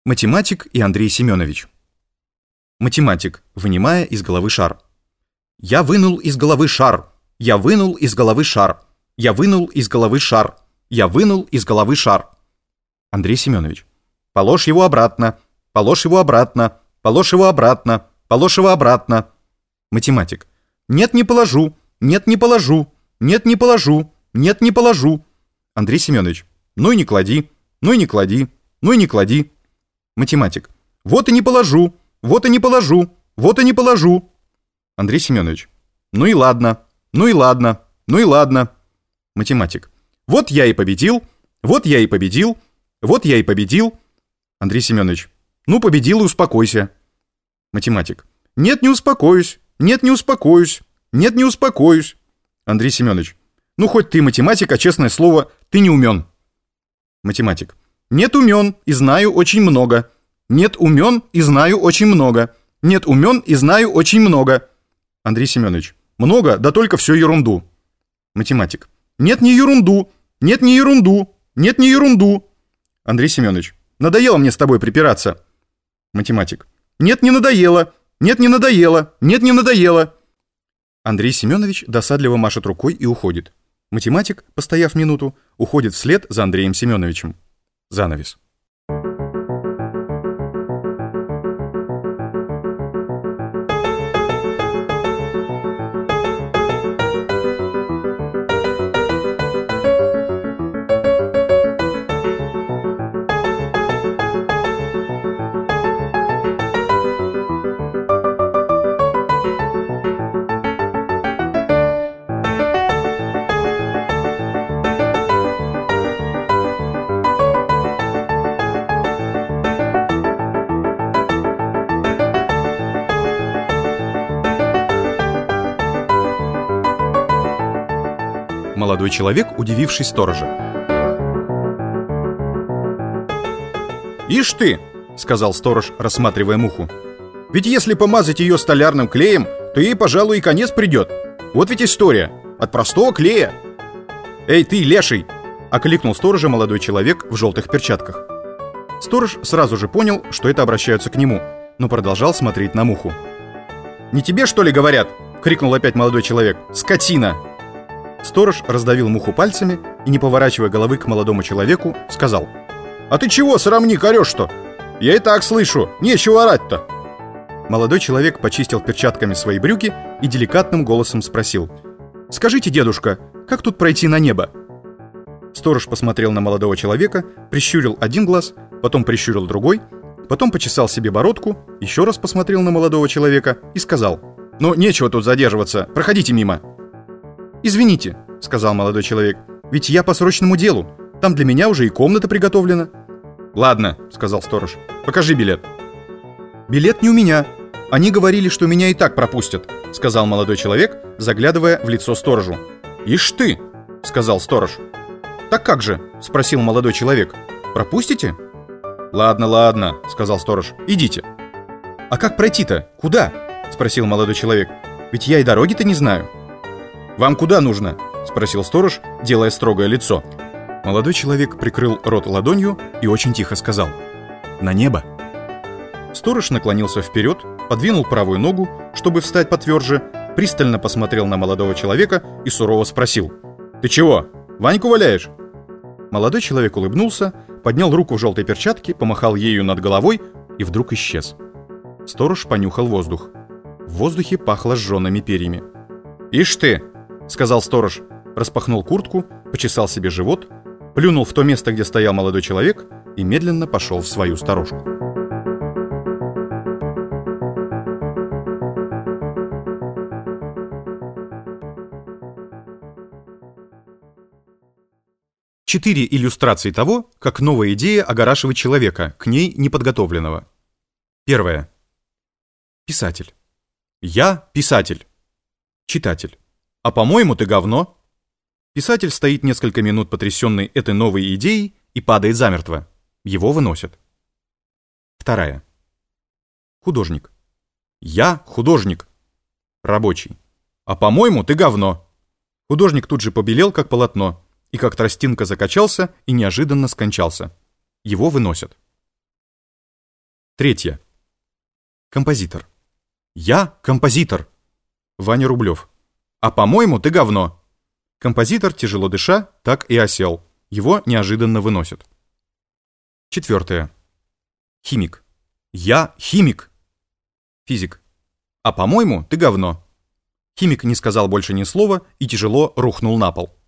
Математик и Андрей Семенович. Математик, вынимая из головы шар. Я вынул из головы шар. Я вынул из головы шар. Я вынул из головы шар. Я вынул из головы шар. Андрей Семенович. Положь его обратно. Положь его обратно. Положь его обратно. Положь его обратно. Математик. Нет, не положу. Нет, не положу. Нет, не положу. Нет, не положу. Андрей Семенович. Ну и не клади. Ну и не клади. Ну и не клади. Математик. Вот и не положу. Вот и не положу. Вот и не положу. Андрей Семенович. Ну и ладно. Ну и ладно. Ну и ладно. Математик. Вот я и победил. Вот я и победил. Вот я и победил. Андрей Семенович. Ну, победил и успокойся. Математик. Нет, не успокоюсь. Нет, не успокоюсь. Нет, не успокоюсь. Андрей Семенович. Ну, хоть ты математик, а честное слово, ты не умен. Математик. Нет, умен и знаю очень много. Нет, умен и знаю очень много. Нет, умен и знаю очень много. Андрей Семенович. Много, да только все ерунду. Математик. Нет, не ерунду. Нет, не ерунду. Нет, не ерунду. Андрей Семенович. Надоело мне с тобой припираться. Математик. Нет, не надоело. Нет, не надоело. Нет, не надоело. Андрей Семенович досадливо машет рукой и уходит. Математик, постояв минуту, уходит вслед за Андреем Семеновичем. Занавес. Молодой человек, удивившись сторожа. «Ишь ты!» — сказал сторож, рассматривая муху. «Ведь если помазать ее столярным клеем, то ей, пожалуй, и конец придет. Вот ведь история. От простого клея». «Эй, ты, леший!» — окликнул сторожа молодой человек в желтых перчатках. Сторож сразу же понял, что это обращаются к нему, но продолжал смотреть на муху. «Не тебе, что ли, говорят?» — крикнул опять молодой человек. «Скотина!» Сторож раздавил муху пальцами и, не поворачивая головы к молодому человеку, сказал: «А ты чего, срамник, орешь-то? Я и так слышу, нечего орать-то». Молодой человек почистил перчатками свои брюки и деликатным голосом спросил: «Скажите, дедушка, как тут пройти на небо?» Сторож посмотрел на молодого человека, прищурил один глаз, потом прищурил другой, потом почесал себе бородку, еще раз посмотрел на молодого человека и сказал: «Ну, нечего тут задерживаться, проходите мимо». «Извините», — сказал молодой человек, — «ведь я по срочному делу. Там для меня уже и комната приготовлена». «Ладно», — сказал сторож, — «покажи билет». «Билет не у меня. Они говорили, что меня и так пропустят», — сказал молодой человек, заглядывая в лицо сторожу. «Ишь ты», — сказал сторож. «Так как же?» — спросил молодой человек. «Пропустите?» «Ладно, ладно», — сказал сторож, — «идите». «А как пройти-то? Куда?» — спросил молодой человек. «Ведь я и дороги-то не знаю». «Вам куда нужно?» — спросил сторож, делая строгое лицо. Молодой человек прикрыл рот ладонью и очень тихо сказал: «На небо». Сторож наклонился вперед, подвинул правую ногу, чтобы встать потверже, пристально посмотрел на молодого человека и сурово спросил: «Ты чего, Ваньку валяешь?» Молодой человек улыбнулся, поднял руку в желтой перчатке, помахал ею над головой и вдруг исчез. Сторож понюхал воздух. В воздухе пахло сжёными перьями. «Ишь ты!» — сказал сторож, распахнул куртку, почесал себе живот, плюнул в то место, где стоял молодой человек, и медленно пошел в свою сторожку. Четыре иллюстрации того, как новая идея огорашивает человека, к ней неподготовленного. Первое. Писатель. Я писатель. Читатель. А по-моему, ты говно. Писатель стоит несколько минут потрясенный этой новой идеей и падает замертво. Его выносят. Вторая. Художник. Я художник. Рабочий. А по-моему, ты говно. Художник тут же побелел, как полотно, и как тростинка закачался и неожиданно скончался. Его выносят. Третье. Композитор. Я композитор. Ваня Рублев. А по-моему, ты говно. Композитор, тяжело дыша, так и осел. Его неожиданно выносят. Четвертое. Химик. Я химик. Физик. А по-моему, ты говно. Химик не сказал больше ни слова и тяжело рухнул на пол.